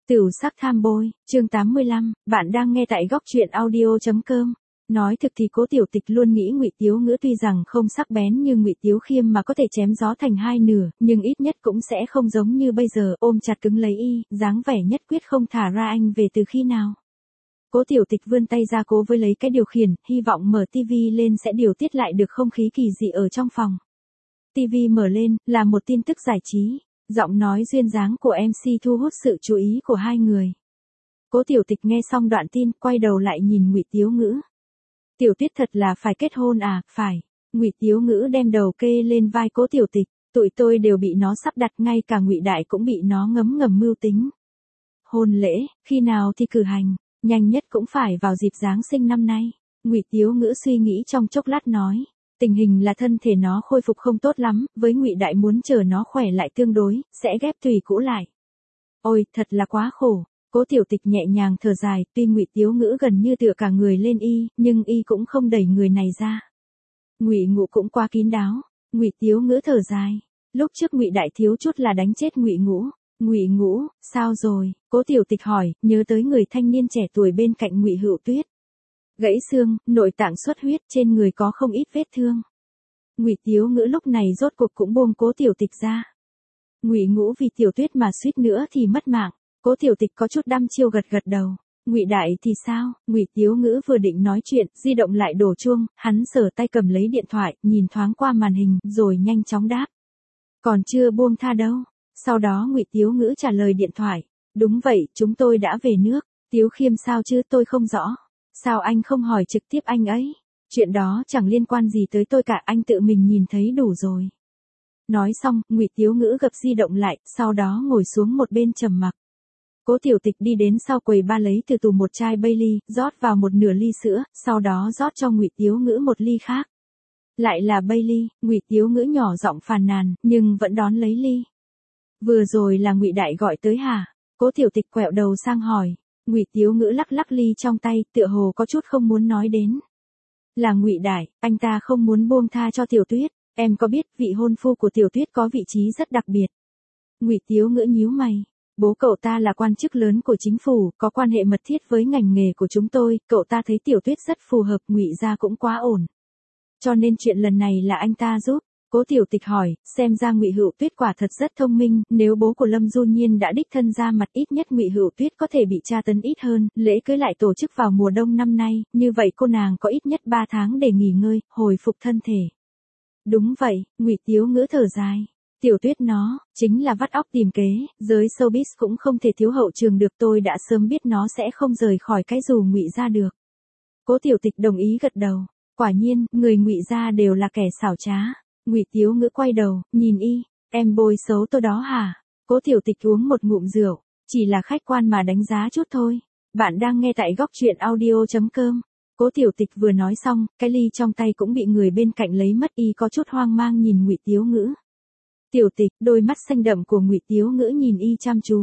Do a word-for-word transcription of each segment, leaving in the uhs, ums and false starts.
Tửu sắc tham bôi, chương tám mươi lăm, bạn đang nghe tại góc truyện audio.com. Nói thực thì Cố Tiểu Tịch luôn nghĩ Ngụy Tiếu Ngữ tuy rằng không sắc bén như Ngụy Tiếu Khiêm mà có thể chém gió thành hai nửa, nhưng ít nhất cũng sẽ không giống như bây giờ ôm chặt cứng lấy y, dáng vẻ nhất quyết không thả ra anh về từ khi nào. Cố Tiểu Tịch vươn tay ra cố với lấy cái điều khiển, hy vọng mở tivi lên sẽ điều tiết lại được không khí kỳ dị ở trong phòng. Tivi mở lên, là một tin tức giải trí. Giọng nói duyên dáng của em xê thu hút sự chú ý của hai người. Cố Tiểu Tịch nghe xong đoạn tin, quay đầu lại nhìn Ngụy Tiếu Ngữ. Tiểu Tuyết thật là phải kết hôn à? Phải. Ngụy Tiếu Ngữ đem đầu kê lên vai Cố Tiểu Tịch, tụi tôi đều bị nó sắp đặt, ngay cả Ngụy Đại cũng bị nó ngấm ngầm mưu tính. Hôn lễ, khi nào thì cử hành? Nhanh nhất cũng phải vào dịp Giáng sinh năm nay. Ngụy Tiếu Ngữ suy nghĩ trong chốc lát nói. Tình hình là thân thể nó khôi phục không tốt lắm, với Ngụy Đại muốn chờ nó khỏe lại tương đối, sẽ ghép tùy cũ lại. Ôi, thật là quá khổ. Cố Tiểu Tịch nhẹ nhàng thở dài, tuy Ngụy Tiếu Ngữ gần như tựa cả người lên y, nhưng y cũng không đẩy người này ra. Ngụy Ngũ cũng quá kín đáo. Ngụy Tiếu Ngữ thở dài. Lúc trước Ngụy Đại thiếu chút là đánh chết Ngụy Ngũ. Ngụy Ngũ, sao rồi? Cố Tiểu Tịch hỏi, nhớ tới người thanh niên trẻ tuổi bên cạnh Ngụy Hữu Tuyết. Gãy xương, nội tạng xuất huyết, trên người có không ít vết thương. Ngụy Tiếu Ngữ lúc này rốt cuộc cũng buông Cố Tiểu Tịch ra. Ngụy Ngũ vì Tiểu Tuyết mà suýt nữa thì mất mạng. Cố Tiểu Tịch có chút đăm chiêu gật gật đầu. Ngụy Đại thì sao? Ngụy Tiếu Ngữ vừa định nói chuyện, di động lại đổ chuông, hắn sờ tay cầm lấy điện thoại, nhìn thoáng qua màn hình, rồi nhanh chóng đáp. Còn chưa buông tha đâu. Sau đó Ngụy Tiếu Ngữ trả lời điện thoại. Đúng vậy, chúng tôi đã về nước. Tiếu Khiêm sao chứ, tôi không rõ. Sao anh không hỏi trực tiếp anh ấy? Chuyện đó chẳng liên quan gì tới tôi cả, anh tự mình nhìn thấy đủ rồi. Nói xong, Ngụy Tiếu Ngữ gập di động lại, sau đó ngồi xuống một bên trầm mặc. Cố Tiểu Tịch đi đến sau quầy ba lấy từ tủ một chai Bailey, rót vào một nửa ly sữa, sau đó rót cho Ngụy Tiếu Ngữ một ly khác. Lại là Bailey, Ngụy Tiếu Ngữ nhỏ giọng phàn nàn, nhưng vẫn đón lấy ly. Vừa rồi là Ngụy Đại gọi tới hả? Cố Tiểu Tịch quẹo đầu sang hỏi. Ngụy Tiếu Ngữ lắc lắc ly trong tay, tựa hồ có chút không muốn nói đến. Là Ngụy Đại, anh ta không muốn buông tha cho Tiểu Tuyết, em có biết vị hôn phu của Tiểu Tuyết có vị trí rất đặc biệt. Ngụy Tiếu Ngữ nhíu mày. Bố cậu ta là quan chức lớn của chính phủ, có quan hệ mật thiết với ngành nghề của chúng tôi, cậu ta thấy Tiểu Tuyết rất phù hợp, Ngụy gia cũng quá ổn. Cho nên chuyện lần này là anh ta giúp. Cố Tiểu Tịch hỏi, xem ra Ngụy Hữu Tuyết quả thật rất thông minh, nếu bố của Lâm Du Nhiên đã đích thân ra mặt, ít nhất Ngụy Hữu Tuyết có thể bị tra tấn ít hơn, lễ cưới lại tổ chức vào mùa đông năm nay, như vậy cô nàng có ít nhất ba tháng để nghỉ ngơi, hồi phục thân thể. Đúng vậy, Ngụy Tiếu Ngữ thở dài. Tiểu Tuyết nó, chính là vắt óc tìm kế, giới showbiz cũng không thể thiếu hậu trường được, tôi đã sớm biết nó sẽ không rời khỏi cái dù Ngụy gia được. Cố Tiểu Tịch đồng ý gật đầu. Quả nhiên, người Ngụy gia đều là kẻ xảo trá. Ngụy Tiếu Ngữ quay đầu, nhìn y, em bôi xấu tôi đó hả? Cố Tiểu Tịch uống một ngụm rượu, chỉ là khách quan mà đánh giá chút thôi. Bạn đang nghe tại góc truyện audio.com. Cố Tiểu Tịch vừa nói xong, cái ly trong tay cũng bị người bên cạnh lấy mất, y có chút hoang mang nhìn Ngụy Tiếu Ngữ. Tiểu Tịch, đôi mắt xanh đậm của Ngụy Tiếu Ngữ nhìn y chăm chú.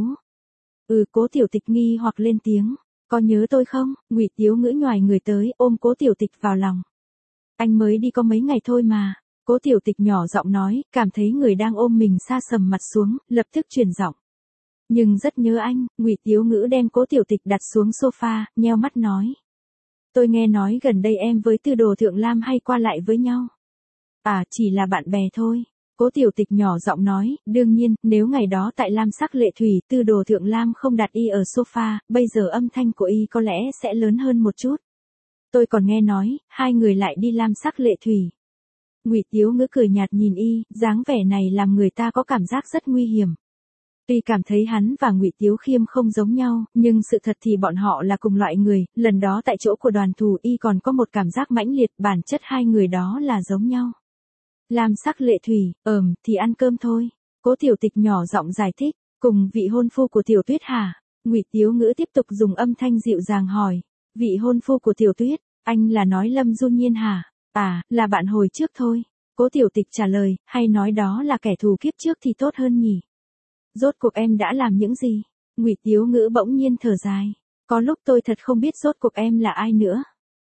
Ừ, Cố Tiểu Tịch nghi hoặc lên tiếng. Có nhớ tôi không? Ngụy Tiếu Ngữ nhoài người tới, ôm Cố Tiểu Tịch vào lòng. Anh mới đi có mấy ngày thôi mà. Cố Tiểu Tịch nhỏ giọng nói, cảm thấy người đang ôm mình sa sầm mặt xuống, lập tức chuyển giọng. Nhưng rất nhớ anh. Ngụy Tiếu Ngữ đem Cố Tiểu Tịch đặt xuống sofa, nheo mắt nói. Tôi nghe nói gần đây em với Tư Đồ Thượng Lam hay qua lại với nhau. À, chỉ là bạn bè thôi. Cố Tiểu Tịch nhỏ giọng nói, đương nhiên, nếu ngày đó tại Lam Sắc Lệ Thủy, Tư Đồ Thượng Lam không đặt y ở sofa, bây giờ âm thanh của y có lẽ sẽ lớn hơn một chút. Tôi còn nghe nói, hai người lại đi Lam Sắc Lệ Thủy. Ngụy Tiếu Ngữ cười nhạt nhìn y, dáng vẻ này làm người ta có cảm giác rất nguy hiểm. Tuy cảm thấy hắn và Ngụy Tiếu Khiêm không giống nhau, nhưng sự thật thì bọn họ là cùng loại người, lần đó tại chỗ của đoàn thù y còn có một cảm giác mãnh liệt, bản chất hai người đó là giống nhau. Lam Sắc Lệ Thủy, ờm, thì ăn cơm thôi. Cố Tiểu Tịch nhỏ giọng giải thích, cùng vị hôn phu của Tiểu Tuyết hả? Ngụy Tiếu Ngữ tiếp tục dùng âm thanh dịu dàng hỏi, vị hôn phu của Tiểu Tuyết, anh là nói Lâm Du Nhiên hả? À, là bạn hồi trước thôi. Cố Tiểu Tịch trả lời, hay nói đó là kẻ thù kiếp trước thì tốt hơn nhỉ? Rốt cuộc em đã làm những gì? Ngụy Tiếu Ngữ bỗng nhiên thở dài. Có lúc tôi thật không biết rốt cuộc em là ai nữa.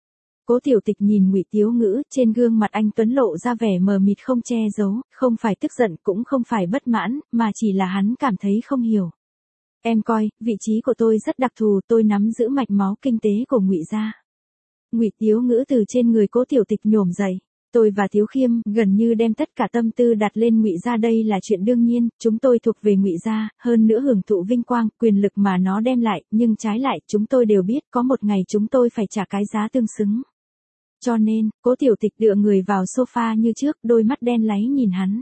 Cố Tiểu Tịch nhìn Ngụy Tiếu Ngữ, trên gương mặt anh tuấn lộ ra vẻ mờ mịt không che giấu, không phải tức giận cũng không phải bất mãn, mà chỉ là hắn cảm thấy không hiểu. Em coi, vị trí của tôi rất đặc thù, tôi nắm giữ mạch máu kinh tế của Ngụy gia. Ngụy Tiếu Ngữ từ trên người Cố Tiểu Tịch nhổm dậy. Tôi và Tiếu Khiêm gần như đem tất cả tâm tư đặt lên Ngụy gia, đây là chuyện đương nhiên, chúng tôi thuộc về Ngụy gia, hơn nữa hưởng thụ vinh quang, quyền lực mà nó đem lại, nhưng trái lại, chúng tôi đều biết có một ngày chúng tôi phải trả cái giá tương xứng. Cho nên, Cố Tiểu Tịch dựa người vào sofa như trước, đôi mắt đen láy nhìn hắn.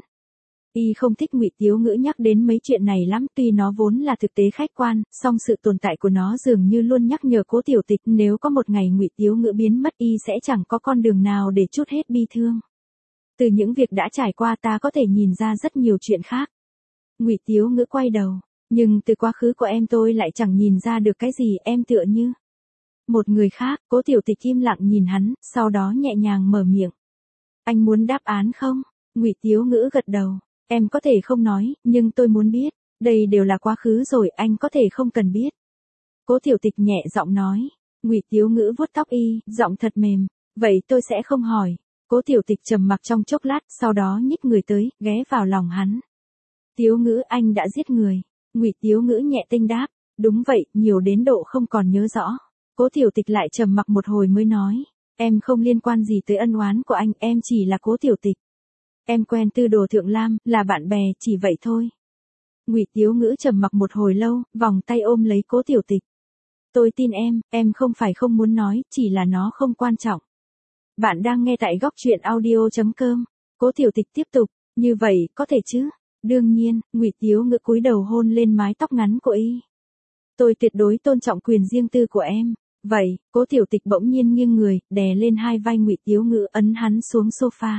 Y không thích Ngụy Tiếu Ngữ nhắc đến mấy chuyện này lắm, tuy nó vốn là thực tế khách quan, song sự tồn tại của nó dường như luôn nhắc nhở Cố Tiểu Tịch, nếu có một ngày Ngụy Tiếu Ngữ biến mất, y sẽ chẳng có con đường nào để trút hết bi thương. Từ những việc đã trải qua ta có thể nhìn ra rất nhiều chuyện khác. Ngụy Tiếu Ngữ quay đầu, nhưng từ quá khứ của em tôi lại chẳng nhìn ra được cái gì, em tựa như một người khác. Cố Tiểu Tịch im lặng nhìn hắn, sau đó nhẹ nhàng mở miệng. Anh muốn đáp án không? Ngụy Tiếu Ngữ gật đầu. Em có thể không nói, nhưng tôi muốn biết. Đây đều là quá khứ rồi, anh có thể không cần biết. Cố Tiểu Tịch nhẹ giọng nói. Ngụy Tiếu Ngữ vuốt tóc y, giọng thật mềm. Vậy tôi sẽ không hỏi. Cố Tiểu Tịch trầm mặc trong chốc lát, sau đó nhích người tới, ghé vào lòng hắn. Tiếu Ngữ, anh đã giết người. Ngụy Tiếu Ngữ nhẹ tênh đáp. Đúng vậy, nhiều đến độ không còn nhớ rõ. Cố Tiểu Tịch lại trầm mặc một hồi mới nói. Em không liên quan gì tới ân oán của anh, em chỉ là Cố Tiểu Tịch. Em quen Tư Đồ Thượng Lam, là bạn bè, chỉ vậy thôi. Ngụy Tiếu Ngữ trầm mặc một hồi lâu, vòng tay ôm lấy Cố Tiểu Tịch. Tôi tin em, em không phải không muốn nói, chỉ là nó không quan trọng. Bạn đang nghe tại góc truyện audio chấm com. Cố Tiểu Tịch tiếp tục, như vậy, có thể chứ? Đương nhiên, Ngụy Tiếu Ngữ cúi đầu hôn lên mái tóc ngắn của y. Tôi tuyệt đối tôn trọng quyền riêng tư của em. Vậy, Cố Tiểu Tịch bỗng nhiên nghiêng người, đè lên hai vai Ngụy Tiếu Ngữ, ấn hắn xuống sofa.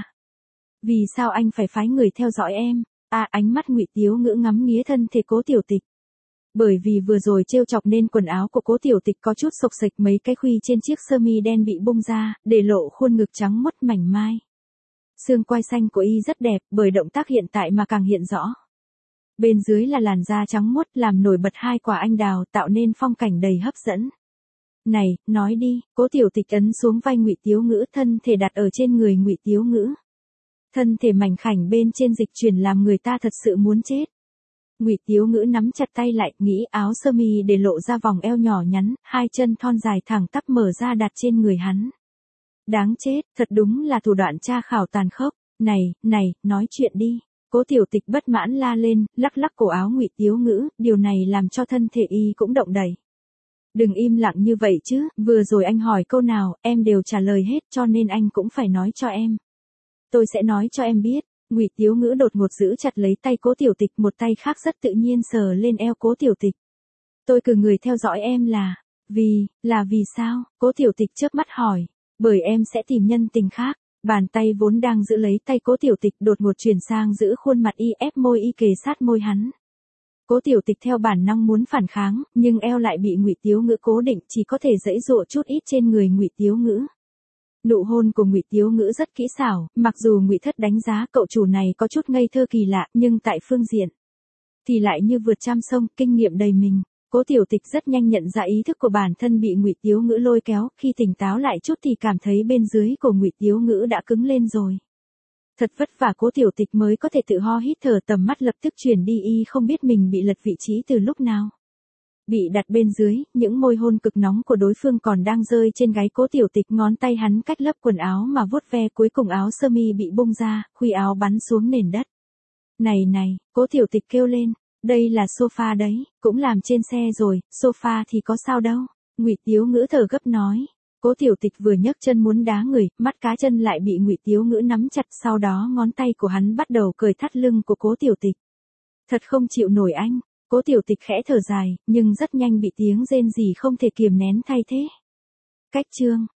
Vì sao anh phải phái người theo dõi em? À, ánh mắt Ngụy Tiếu Ngữ ngắm nghía thân thể Cố Tiểu Tịch. Bởi vì vừa rồi trêu chọc nên quần áo của Cố Tiểu Tịch có chút xộc xệch, mấy cái khuy trên chiếc sơ mi đen bị bung ra, để lộ khuôn ngực trắng muốt mảnh mai. Xương quai xanh của y rất đẹp, bởi động tác hiện tại mà càng hiện rõ. Bên dưới là làn da trắng muốt làm nổi bật hai quả anh đào, tạo nên phong cảnh đầy hấp dẫn. Này, nói đi. Cố Tiểu Tịch ấn xuống vai Ngụy Tiếu Ngữ, thân thể đặt ở trên người Ngụy Tiếu Ngữ. Thân thể mảnh khảnh bên trên dịch chuyển làm người ta thật sự muốn chết. Ngụy Tiếu Ngữ nắm chặt tay lại, nghĩ áo sơ mi để lộ ra vòng eo nhỏ nhắn, hai chân thon dài thẳng tắp mở ra đặt trên người hắn. Đáng chết, thật đúng là thủ đoạn tra khảo tàn khốc. Này, này, nói chuyện đi. Cố Tiểu Tịch bất mãn la lên, lắc lắc cổ áo Ngụy Tiếu Ngữ, điều này làm cho thân thể y cũng động đậy. Đừng im lặng như vậy chứ, vừa rồi anh hỏi câu nào, em đều trả lời hết, cho nên anh cũng phải nói cho em. Tôi sẽ nói cho em biết. Ngụy Tiếu Ngữ đột ngột giữ chặt lấy tay Cố Tiểu Tịch, một tay khác rất tự nhiên sờ lên eo Cố Tiểu Tịch. Tôi cử người theo dõi em là, vì, là vì sao? Cố Tiểu Tịch chớp mắt hỏi. Bởi em sẽ tìm nhân tình khác. Bàn tay vốn đang giữ lấy tay Cố Tiểu Tịch đột ngột chuyển sang giữ khuôn mặt y, ép môi y kề sát môi hắn. Cố Tiểu Tịch theo bản năng muốn phản kháng, nhưng eo lại bị Ngụy Tiếu Ngữ cố định, chỉ có thể giãy giụa chút ít trên người Ngụy Tiếu Ngữ. Nụ hôn của Ngụy Tiếu Ngữ rất kỹ xảo, mặc dù Ngụy Thất đánh giá cậu chủ này có chút ngây thơ kỳ lạ, nhưng tại phương diện thì lại như vượt trăm sông, kinh nghiệm đầy mình. Cố Tiểu Tịch rất nhanh nhận ra ý thức của bản thân bị Ngụy Tiếu Ngữ lôi kéo, khi tỉnh táo lại chút thì cảm thấy bên dưới của Ngụy Tiếu Ngữ đã cứng lên rồi. Thật vất vả Cố Tiểu Tịch mới có thể tự ho hít thở, tầm mắt lập tức chuyển đi, y không biết mình bị lật vị trí từ lúc nào. Bị đặt bên dưới, những môi hôn cực nóng của đối phương còn đang rơi trên gáy Cố Tiểu Tịch, ngón tay hắn cách lớp quần áo mà vuốt ve, cuối cùng áo sơ mi bị bung ra, khuy áo bắn xuống nền đất. Này này, Cố Tiểu Tịch kêu lên, đây là sofa đấy, cũng làm trên xe rồi, sofa thì có sao đâu. Ngụy Tiếu Ngữ thở gấp nói. Cố Tiểu Tịch vừa nhấc chân muốn đá người, mắt cá chân lại bị Ngụy Tiếu Ngữ nắm chặt, sau đó ngón tay của hắn bắt đầu cởi thắt lưng của Cố Tiểu Tịch. Thật không chịu nổi anh. Cố Tiểu Tịch khẽ thở dài, nhưng rất nhanh bị tiếng rên rỉ không thể kiềm nén thay thế. Cách chương